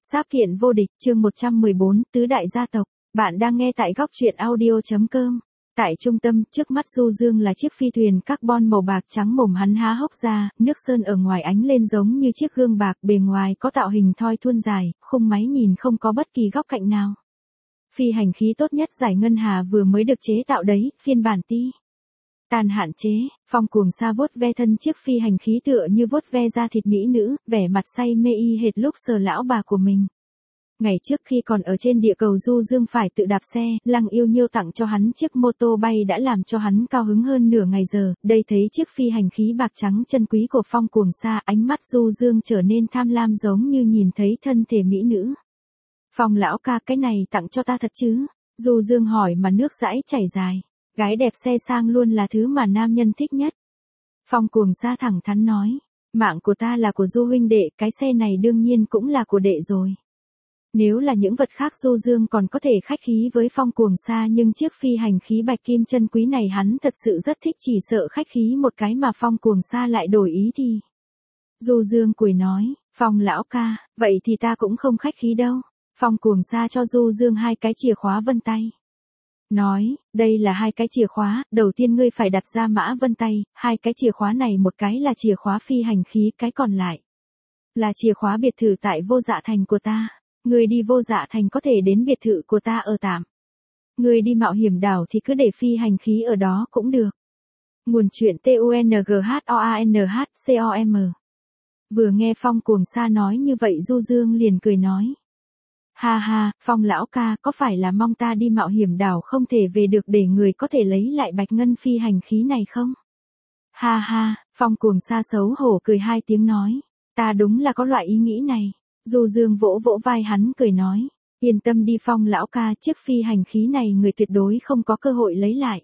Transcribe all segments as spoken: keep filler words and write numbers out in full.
Sáp kiện vô địch, chương một trăm mười bốn, tứ đại gia tộc. Bạn đang nghe tại góc truyện audio.com. Tại trung tâm, trước mắt Du Dương là chiếc phi thuyền carbon màu bạc trắng, mồm hắn há hốc ra, nước sơn ở ngoài ánh lên giống như chiếc gương bạc, bề ngoài có tạo hình thoi thuôn dài, khung máy nhìn không có bất kỳ góc cạnh nào. Phi hành khí tốt nhất giải ngân hà vừa mới được chế tạo đấy, phiên bản ti tàn hạn chế. Phong Cuồng Sa vuốt ve thân chiếc phi hành khí tựa như vuốt ve da thịt mỹ nữ, vẻ mặt say mê y hệt lúc sờ lão bà của mình. Ngày trước khi còn ở trên địa cầu, Du Dương phải tự đạp xe, Lăng Yêu Nhiêu tặng cho hắn chiếc mô tô bay đã làm cho hắn cao hứng hơn nửa ngày giờ, đây thấy chiếc phi hành khí bạc trắng chân quý của Phong Cuồng Sa, ánh mắt Du Dương trở nên tham lam giống như nhìn thấy thân thể mỹ nữ. Phong lão ca, cái này tặng cho ta thật chứ? Du Dương hỏi mà nước dãi chảy dài. Gái đẹp xe sang luôn là thứ mà nam nhân thích nhất. Phong Cuồng Sa thẳng thắn nói, mạng của ta là của Du huynh đệ, cái xe này đương nhiên cũng là của đệ rồi. Nếu là những vật khác Du Dương còn có thể khách khí với Phong Cuồng Sa, nhưng chiếc phi hành khí bạch kim chân quý này hắn thật sự rất thích, chỉ sợ khách khí một cái mà Phong Cuồng Sa lại đổi ý thì. Du Dương cười nói, Phong lão ca, vậy thì ta cũng không khách khí đâu. Phong Cuồng Sa cho Du Dương hai cái chìa khóa vân tay. Nói, đây là hai cái chìa khóa, đầu tiên ngươi phải đặt ra mã vân tay, hai cái chìa khóa này một cái là chìa khóa phi hành khí, cái còn lại là chìa khóa biệt thự tại Vô Dạ Thành của ta. Ngươi đi Vô Dạ Thành có thể đến biệt thự của ta ở tạm. Ngươi đi Mạo Hiểm Đảo thì cứ để phi hành khí ở đó cũng được. Nguồn truyện T U N G H O A N H C O M. Vừa nghe Phong Cuồng Sa nói như vậy, Du Dương liền cười nói. Ha ha, Phong lão ca, có phải là mong ta đi Mạo Hiểm Đảo không thể về được để người có thể lấy lại bạch ngân phi hành khí này không? Ha ha, Phong Cuồng Sa xấu hổ cười hai tiếng nói, ta đúng là có loại ý nghĩ này. Du Dương vỗ vỗ vai hắn cười nói, yên tâm đi Phong lão ca, chiếc phi hành khí này người tuyệt đối không có cơ hội lấy lại.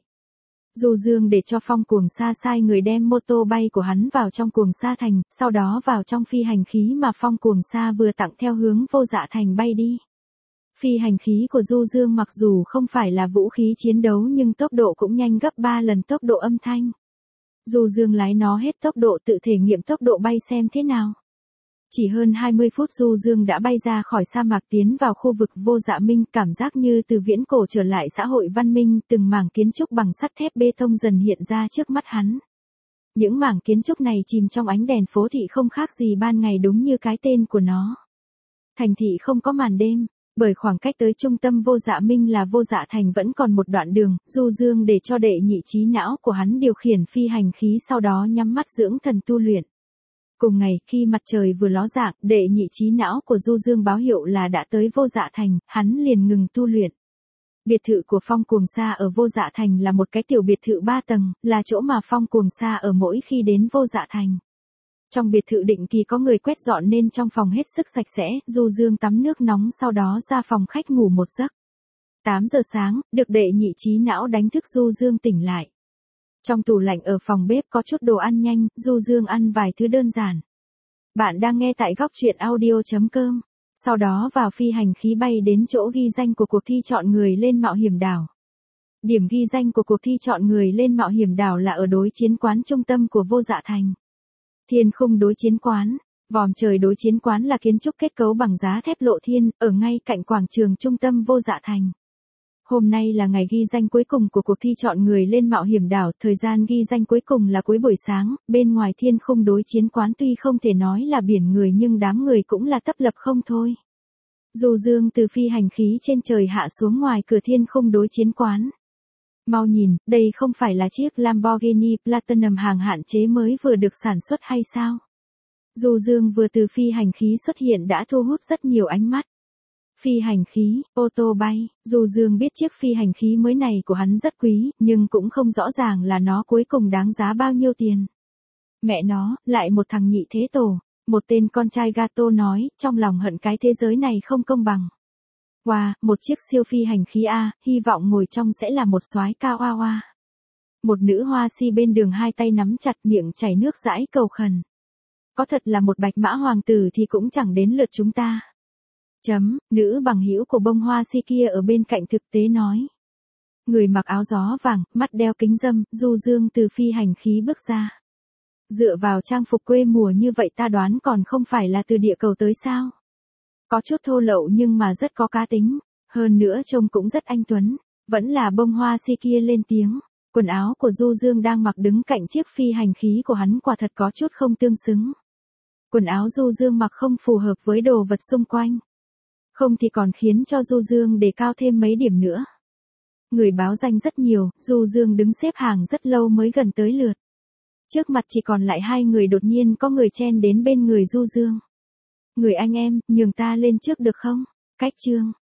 Du Dương để cho Phong Cuồng Sa sai người đem mô tô bay của hắn vào trong Cuồng Sa Thành, sau đó vào trong phi hành khí mà Phong Cuồng Sa vừa tặng theo hướng Vô Dạ Thành bay đi. Phi hành khí của Du Dương mặc dù không phải là vũ khí chiến đấu nhưng tốc độ cũng nhanh gấp ba lần tốc độ âm thanh. Du Dương lái nó hết tốc độ tự thể nghiệm tốc độ bay xem thế nào. Chỉ hơn hai mươi phút Du Dương đã bay ra khỏi sa mạc tiến vào khu vực Vô Dạ Minh, cảm giác như từ viễn cổ trở lại xã hội văn minh, từng mảng kiến trúc bằng sắt thép bê tông dần hiện ra trước mắt hắn. Những mảng kiến trúc này chìm trong ánh đèn phố thị không khác gì ban ngày, đúng như cái tên của nó. Thành thị không có màn đêm, bởi khoảng cách tới trung tâm Vô Dạ Minh là Vô Dạ Thành vẫn còn một đoạn đường, Du Dương để cho đệ nhị trí não của hắn điều khiển phi hành khí, sau đó nhắm mắt dưỡng thần tu luyện. Cùng ngày, khi mặt trời vừa ló dạng, đệ nhị trí não của Du Dương báo hiệu là đã tới Vô Dạ Thành, hắn liền ngừng tu luyện. Biệt thự của Phong Cuồng Sa ở Vô Dạ Thành là một cái tiểu biệt thự ba tầng, là chỗ mà Phong Cuồng Sa ở mỗi khi đến Vô Dạ Thành. Trong biệt thự định kỳ có người quét dọn nên trong phòng hết sức sạch sẽ, Du Dương tắm nước nóng sau đó ra phòng khách ngủ một giấc. tám giờ sáng, được đệ nhị trí não đánh thức, Du Dương tỉnh lại. Trong tủ lạnh ở phòng bếp có chút đồ ăn nhanh, Du Dương ăn vài thứ đơn giản. Bạn đang nghe tại góc truyện audio.com. Sau đó vào phi hành khí bay đến chỗ ghi danh của cuộc thi chọn người lên Mạo Hiểm Đảo. Điểm ghi danh của cuộc thi chọn người lên Mạo Hiểm Đảo là ở đối chiến quán trung tâm của Vô Dạ Thành. Thiên khung đối chiến quán, vòm trời đối chiến quán là kiến trúc kết cấu bằng giá thép lộ thiên, ở ngay cạnh quảng trường trung tâm Vô Dạ Thành. Hôm nay là ngày ghi danh cuối cùng của cuộc thi chọn người lên Mạo Hiểm Đảo, thời gian ghi danh cuối cùng là cuối buổi sáng, bên ngoài thiên khung đối chiến quán tuy không thể nói là biển người nhưng đám người cũng là tấp lập không thôi. Du Dương từ phi hành khí trên trời hạ xuống ngoài cửa thiên khung đối chiến quán. Mau nhìn, đây không phải là chiếc Lamborghini Platinum hàng hạn chế mới vừa được sản xuất hay sao? Du Dương vừa từ phi hành khí xuất hiện đã thu hút rất nhiều ánh mắt. Phi hành khí, ô tô bay, Du Dương biết chiếc phi hành khí mới này của hắn rất quý, nhưng cũng không rõ ràng là nó cuối cùng đáng giá bao nhiêu tiền. Mẹ nó, lại một thằng nhị thế tổ, một tên con trai gato nói, trong lòng hận cái thế giới này không công bằng. Wow, một chiếc siêu phi hành khí A, hy vọng ngồi trong sẽ là một soái cao hoa hoa. Một nữ hoa si bên đường hai tay nắm chặt, miệng chảy nước dãi cầu khẩn. Có thật là một bạch mã hoàng tử thì cũng chẳng đến lượt chúng ta. Chấm, nữ bằng hữu của bông hoa si kia ở bên cạnh thực tế nói. Người mặc áo gió vàng, mắt đeo kính râm, Du Dương từ phi hành khí bước ra. Dựa vào trang phục quê mùa như vậy ta đoán còn không phải là từ địa cầu tới sao? Có chút thô lậu nhưng mà rất có cá tính, hơn nữa trông cũng rất anh tuấn. Vẫn là bông hoa si kia lên tiếng. Quần áo của Du Dương đang mặc đứng cạnh chiếc phi hành khí của hắn quả thật có chút không tương xứng. Quần áo Du Dương mặc không phù hợp với đồ vật xung quanh. Không thì còn khiến cho Du Dương đề cao thêm mấy điểm nữa. Người báo danh rất nhiều, Du Dương đứng xếp hàng rất lâu mới gần tới lượt. Trước mặt chỉ còn lại hai người, đột nhiên có người chen đến bên người Du Dương. Người anh em, nhường ta lên trước được không? Cách trương.